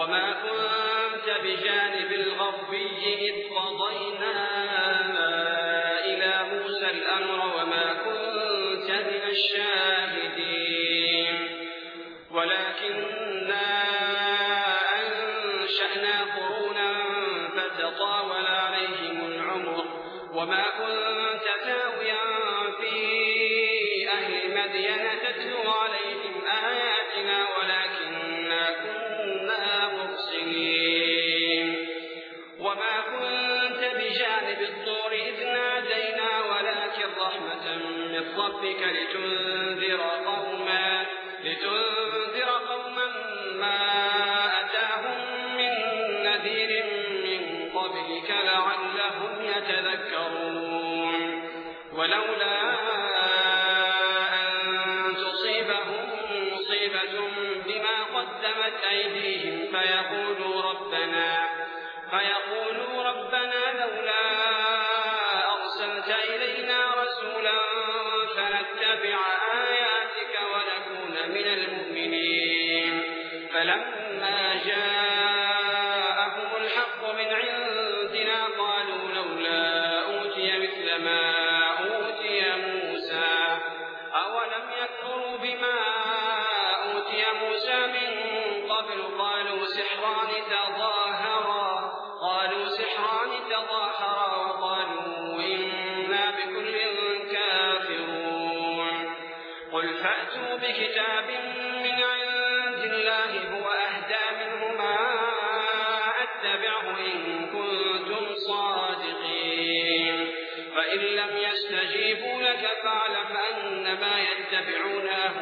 وما كنت بجانب الغربي إذ قضينا إلى موسى الأمر وما كنت من الشاهدين ولكننا أنشأنا قرونا فتطاول عليهم العمر وما كنت ثاويا في أهل مدين تتلو عليهم آياتنا ولكننا كنا مرسلين وما كنت بجانب الطور إذ نادينا ولكن رحمة من ربك لتنذر قوما ما أتاهم من نذير من قبلك لعلهم يتذكرون ولولا أن تصيبهم مصيبة بما قدمت أيديهم فيقولوا ربنا لولا أرسلت إلينا رسولا فنتبع آياتك ونكون من المؤمنين فلما جاءهم الحق من عندنا قالوا لولا أوتي مثل ما أوتي موسى أولم يكفروا بما أوتي موسى من قبل قالوا سحران تظاهرا وقالوا إنا بكل كافرون قل فأتوا بكتاب من عند الله هو أهدى منهما أتبعه إن كنتم صادقين فإن لم يستجيبوا لك فاعلم أنما يتبعون